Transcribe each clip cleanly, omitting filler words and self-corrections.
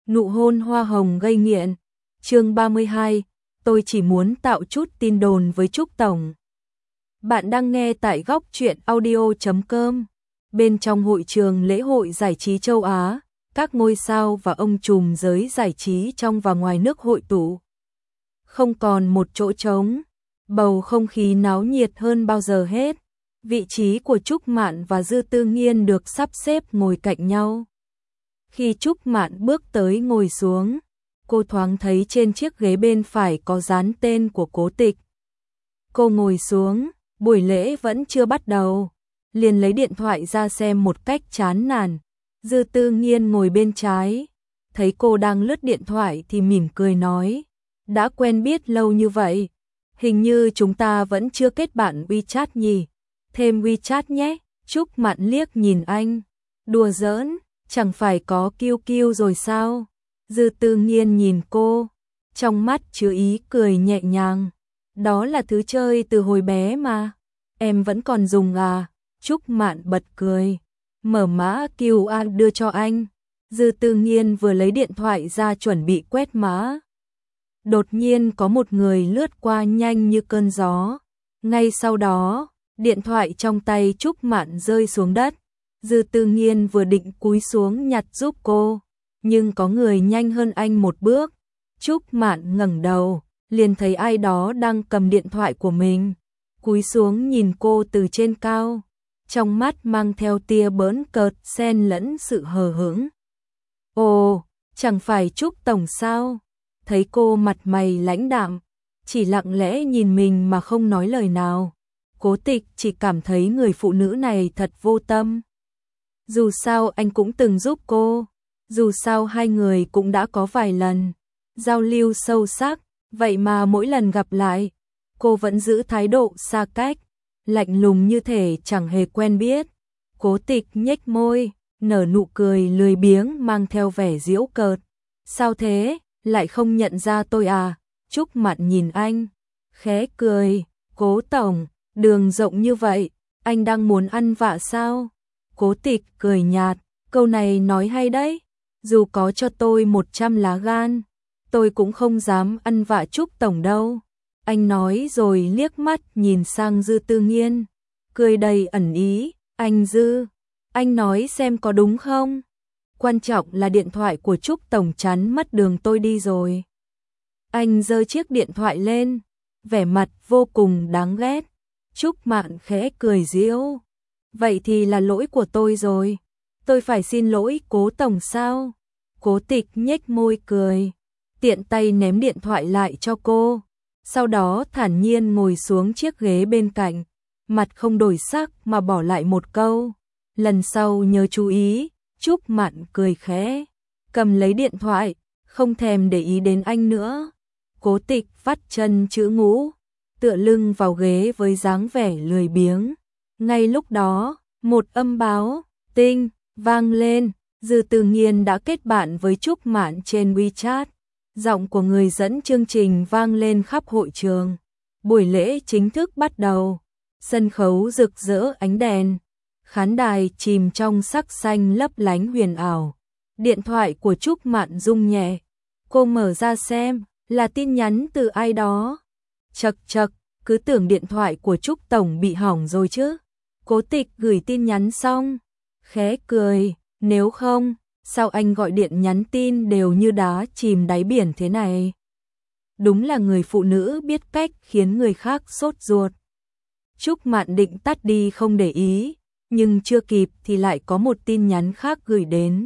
Nụ hôn hoa hồng gây nghiện. Chương 32, tôi chỉ muốn tạo chút tin đồn với Trúc Tổng. Bạn đang nghe tại góc truyện audio.com. Bên trong hội trường lễ hội giải trí châu Á, các ngôi sao và ông trùm giới giải trí trong và ngoài nước hội tụ. Không còn một chỗ trống, bầu không khí náo nhiệt hơn bao giờ hết. Vị trí của Trúc Mạn và Dư Tư Nghiên được sắp xếp ngồi cạnh nhau. Khi Trúc Mạn bước tới ngồi xuống, cô thoáng thấy trên chiếc ghế bên phải có dán tên của Cố Tịch. Cô ngồi xuống, buổi lễ vẫn chưa bắt đầu, liền lấy điện thoại ra xem một cách chán nản. Dư Tư Nghiên ngồi bên trái, thấy cô đang lướt điện thoại thì mỉm cười nói, đã quen biết lâu như vậy, hình như chúng ta vẫn chưa kết bạn WeChat nhỉ, thêm WeChat nhé. Trúc Mạn liếc nhìn anh, đùa giỡn, chẳng phải có QQ rồi sao? Dư Tư Nghiên nhìn cô, trong mắt chứa ý cười nhẹ nhàng, đó là thứ chơi từ hồi bé mà, em vẫn còn dùng à? Trúc Mạn bật cười, mở mã QR đưa cho anh. Dư Tư Nghiên vừa lấy điện thoại ra chuẩn bị quét mã. Đột nhiên có một người lướt qua nhanh như cơn gió. Ngay sau đó, điện thoại trong tay Trúc Mạn rơi xuống đất. Dư Tư Nghiên vừa định cúi xuống nhặt giúp cô, nhưng có người nhanh hơn anh một bước. Trúc Mạn ngẩng đầu, liền thấy ai đó đang cầm điện thoại của mình, cúi xuống nhìn cô từ trên cao, trong mắt mang theo tia bỡn cợt xen lẫn sự hờ hững. Ồ, chẳng phải Trúc Tổng sao? Thấy cô mặt mày lãnh đạm, chỉ lặng lẽ nhìn mình mà không nói lời nào. Cố Tịch chỉ cảm thấy người phụ nữ này thật vô tâm. Dù sao anh cũng từng giúp cô, dù sao hai người cũng đã có vài lần giao lưu sâu sắc, vậy mà mỗi lần gặp lại, cô vẫn giữ thái độ xa cách, lạnh lùng như thể chẳng hề quen biết. Cố Tịch nhếch môi, nở nụ cười lười biếng mang theo vẻ giễu cợt. Sao thế, lại không nhận ra tôi à? Trúc Mạn nhìn anh, khẽ cười, Cố Tổng, đường rộng như vậy, anh đang muốn ăn vạ sao? Cố Tịch cười nhạt, câu này nói hay đấy, dù có cho tôi 100 lá gan, tôi cũng không dám ăn vạ Trúc Tổng đâu. Anh nói rồi liếc mắt nhìn sang Dư Tư Nghiên, cười đầy ẩn ý, anh Dư, anh nói xem có đúng không? Quan trọng là điện thoại của Trúc Tổng chắn mất đường tôi đi rồi. Anh giơ chiếc điện thoại lên, vẻ mặt vô cùng đáng ghét. Trúc Mạn khẽ cười giễu, vậy thì là lỗi của tôi rồi, tôi phải xin lỗi Cố Tổng sao? Cố Tịch nhếch môi cười, tiện tay ném điện thoại lại cho cô, sau đó thản nhiên ngồi xuống chiếc ghế bên cạnh, mặt không đổi sắc mà bỏ lại một câu, lần sau nhớ chú ý. Trúc Mạn cười khẽ, cầm lấy điện thoại, không thèm để ý đến anh nữa. Cố Tịch vắt chân chữ ngũ, tựa lưng vào ghế với dáng vẻ lười biếng. Ngay lúc đó, một âm báo tinh vang lên, Dư Tư Nghiên đã kết bạn với Trúc Mạn trên WeChat. Giọng của người dẫn chương trình vang lên khắp hội trường. Buổi lễ chính thức bắt đầu. Sân khấu rực rỡ ánh đèn, khán đài chìm trong sắc xanh lấp lánh huyền ảo. Điện thoại của Trúc Mạn rung nhẹ. Cô mở ra xem, là tin nhắn từ ai đó. Chậc chậc, cứ tưởng điện thoại của Trúc Tổng bị hỏng rồi chứ. Cố Tịch gửi tin nhắn xong, khẽ cười, nếu không, sao anh gọi điện nhắn tin đều như đá chìm đáy biển thế này? Đúng là người phụ nữ biết cách khiến người khác sốt ruột. Trúc Mạn định tắt đi không để ý, nhưng chưa kịp thì lại có một tin nhắn khác gửi đến.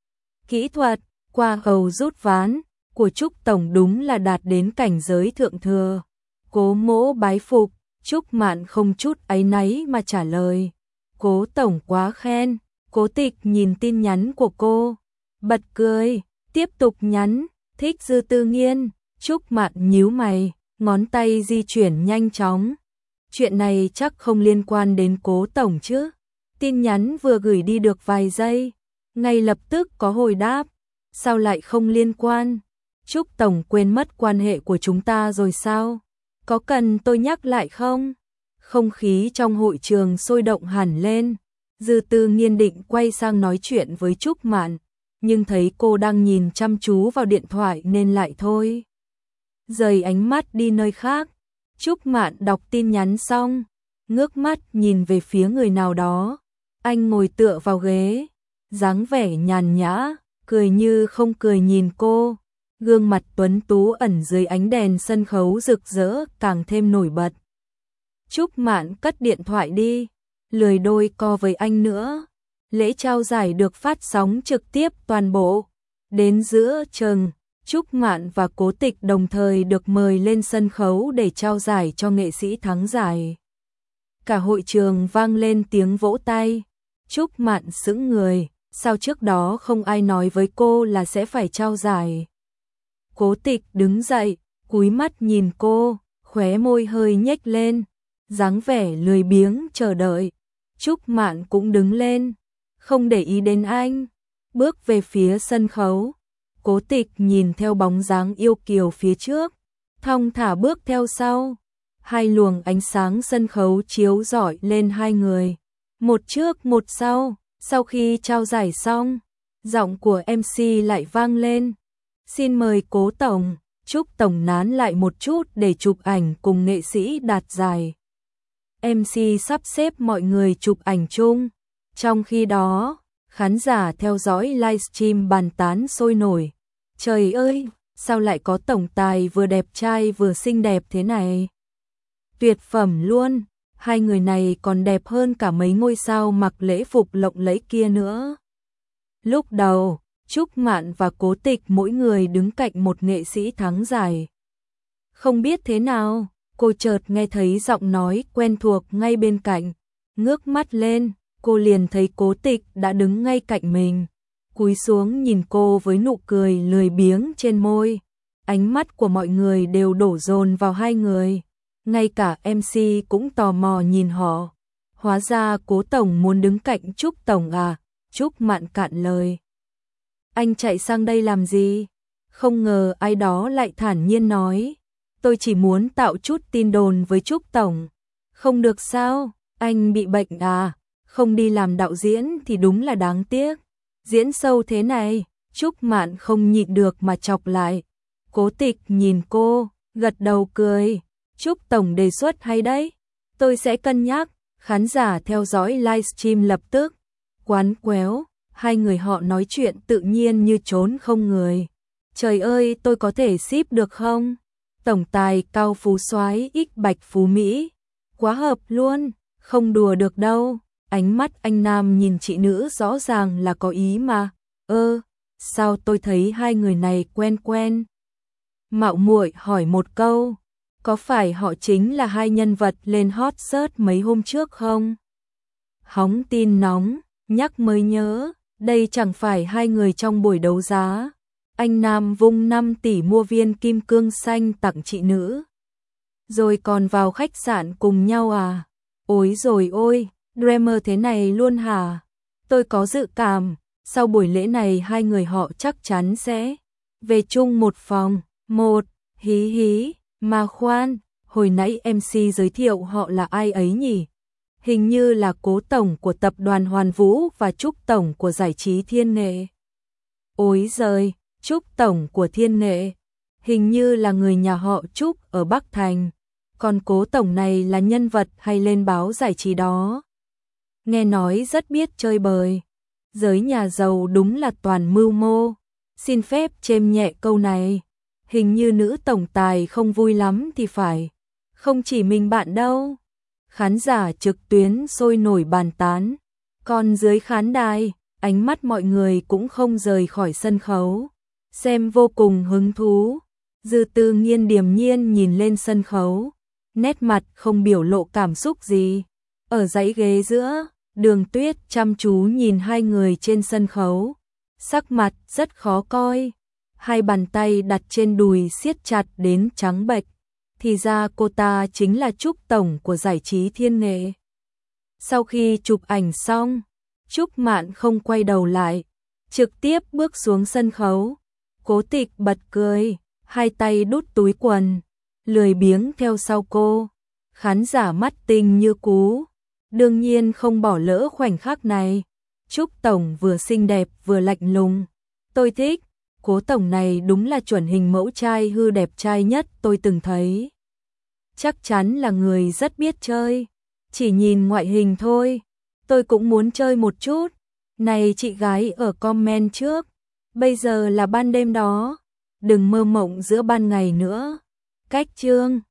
Kỹ thuật, qua hầu rút ván, của Trúc Tổng đúng là đạt đến cảnh giới thượng thừa. Cố mỗ bái phục. Trúc Mạn không chút áy náy mà trả lời, Cố Tổng quá khen. Cố Tịch nhìn tin nhắn của cô, bật cười, tiếp tục nhắn, thích Dư Tư Nghiên. Trúc Mạn nhíu mày, ngón tay di chuyển nhanh chóng. Chuyện này chắc không liên quan đến Cố Tổng chứ? Tin nhắn vừa gửi đi được vài giây, ngay lập tức có hồi đáp, sao lại không liên quan? Trúc Tổng quên mất quan hệ của chúng ta rồi sao? Có cần tôi nhắc lại không? Không khí trong hội trường sôi động hẳn lên. Dư Tư Nghiên định quay sang nói chuyện với Trúc Mạn, nhưng thấy cô đang nhìn chăm chú vào điện thoại nên lại thôi. Rời ánh mắt đi nơi khác. Trúc Mạn đọc tin nhắn xong, ngước mắt nhìn về phía người nào đó. Anh ngồi tựa vào ghế, dáng vẻ nhàn nhã, cười như không cười nhìn cô. Gương mặt tuấn tú ẩn dưới ánh đèn sân khấu rực rỡ càng thêm nổi bật. Trúc Mạn cất điện thoại đi, lười đôi co với anh nữa. Lễ trao giải được phát sóng trực tiếp toàn bộ. Đến giữa chừng, Trúc Mạn và Cố Tịch đồng thời được mời lên sân khấu để trao giải cho nghệ sĩ thắng giải. Cả hội trường vang lên tiếng vỗ tay. Trúc Mạn sững người, sao trước đó không ai nói với cô là sẽ phải trao giải. Cố Tịch đứng dậy, cúi mắt nhìn cô, khóe môi hơi nhếch lên, dáng vẻ lười biếng chờ đợi. Trúc Mạn cũng đứng lên, không để ý đến anh, bước về phía sân khấu. Cố Tịch nhìn theo bóng dáng yêu kiều phía trước, thong thả bước theo sau. Hai luồng ánh sáng sân khấu chiếu rọi lên hai người, một trước một sau. Sau khi trao giải xong, giọng của MC lại vang lên. Xin mời Cố Tổng, Trúc Tổng nán lại một chút để chụp ảnh cùng nghệ sĩ đạt giải. MC sắp xếp mọi người chụp ảnh chung. Trong khi đó, khán giả theo dõi livestream bàn tán sôi nổi. Trời ơi, sao lại có tổng tài vừa đẹp trai vừa xinh đẹp thế này? Tuyệt phẩm luôn, hai người này còn đẹp hơn cả mấy ngôi sao mặc lễ phục lộng lẫy kia nữa. Lúc đầu, Trúc Mạn và Cố Tịch mỗi người đứng cạnh một nghệ sĩ thắng giải. Không biết thế nào, cô chợt nghe thấy giọng nói quen thuộc ngay bên cạnh. Ngước mắt lên, cô liền thấy Cố Tịch đã đứng ngay cạnh mình. Cúi xuống nhìn cô với nụ cười lười biếng trên môi. Ánh mắt của mọi người đều đổ dồn vào hai người. Ngay cả MC cũng tò mò nhìn họ. Hóa ra Cố Tổng muốn đứng cạnh Trúc Tổng à? Trúc Mạn cạn lời. Anh chạy sang đây làm gì? Không ngờ ai đó lại thản nhiên nói. Tôi chỉ muốn tạo chút tin đồn với Trúc Tổng. Không được sao? Anh bị bệnh à? Không đi làm đạo diễn thì đúng là đáng tiếc. Diễn sâu thế này, Trúc Mạn không nhịn được mà chọc lại. Cố Tịch nhìn cô, gật đầu cười. Trúc Tổng đề xuất hay đấy. Tôi sẽ cân nhắc. Khán giả theo dõi livestream lập tức quán quéo. Hai người họ nói chuyện tự nhiên như trốn không người. Trời ơi, tôi có thể ship được không? Tổng tài Cao Phú Soái x Bạch Phú Mỹ. Quá hợp luôn, không đùa được đâu. Ánh mắt anh nam nhìn chị nữ rõ ràng là có ý mà. Sao tôi thấy hai người này quen quen? Mạo muội hỏi một câu. Có phải họ chính là hai nhân vật lên hot search mấy hôm trước không? Hóng tin nóng, nhắc mới nhớ. Đây chẳng phải hai người trong buổi đấu giá. Anh nam vung 5 tỷ mua viên kim cương xanh tặng chị nữ. Rồi còn vào khách sạn cùng nhau à? Ôi rồi ôi, drama thế này luôn hả? Tôi có dự cảm, sau buổi lễ này hai người họ chắc chắn sẽ về chung một phòng. Một, hí hí, mà khoan, hồi nãy MC giới thiệu họ là ai ấy nhỉ? Hình như là Cố Tổng của tập đoàn Hoàn Vũ và Trúc Tổng của giải trí Thiên Nghệ. Ôi giời, Trúc Tổng của Thiên Nghệ. Hình như là người nhà họ Trúc ở Bắc Thành. Còn Cố Tổng này là nhân vật hay lên báo giải trí đó. Nghe nói rất biết chơi bời. Giới nhà giàu đúng là toàn mưu mô. Xin phép chêm nhẹ câu này. Hình như nữ tổng tài không vui lắm thì phải. Không chỉ mình bạn đâu. Khán giả trực tuyến sôi nổi bàn tán. Còn dưới khán đài, ánh mắt mọi người cũng không rời khỏi sân khấu. Xem vô cùng hứng thú. Dư Tư Nghiên điềm nhiên nhìn lên sân khấu. Nét mặt không biểu lộ cảm xúc gì. Ở dãy ghế giữa, Đường Tuyết chăm chú nhìn hai người trên sân khấu. Sắc mặt rất khó coi. Hai bàn tay đặt trên đùi siết chặt đến trắng bệch. Thì ra cô ta chính là Trúc Tổng của giải trí Thiên Nghệ. Sau khi chụp ảnh xong, Trúc Mạn không quay đầu lại, trực tiếp bước xuống sân khấu. Cố Tịch bật cười, hai tay đút túi quần, lười biếng theo sau cô. Khán giả mắt tinh như cú, đương nhiên không bỏ lỡ khoảnh khắc này. Trúc Tổng vừa xinh đẹp vừa lạnh lùng, Tôi thích, Cố tổng này đúng là chuẩn hình mẫu trai hư đẹp trai nhất tôi từng thấy. Chắc chắn là người rất biết chơi. Chỉ nhìn ngoại hình thôi, tôi cũng muốn chơi một chút. Này chị gái ở comment trước, bây giờ là ban đêm đó, đừng mơ mộng giữa ban ngày nữa. Cách chương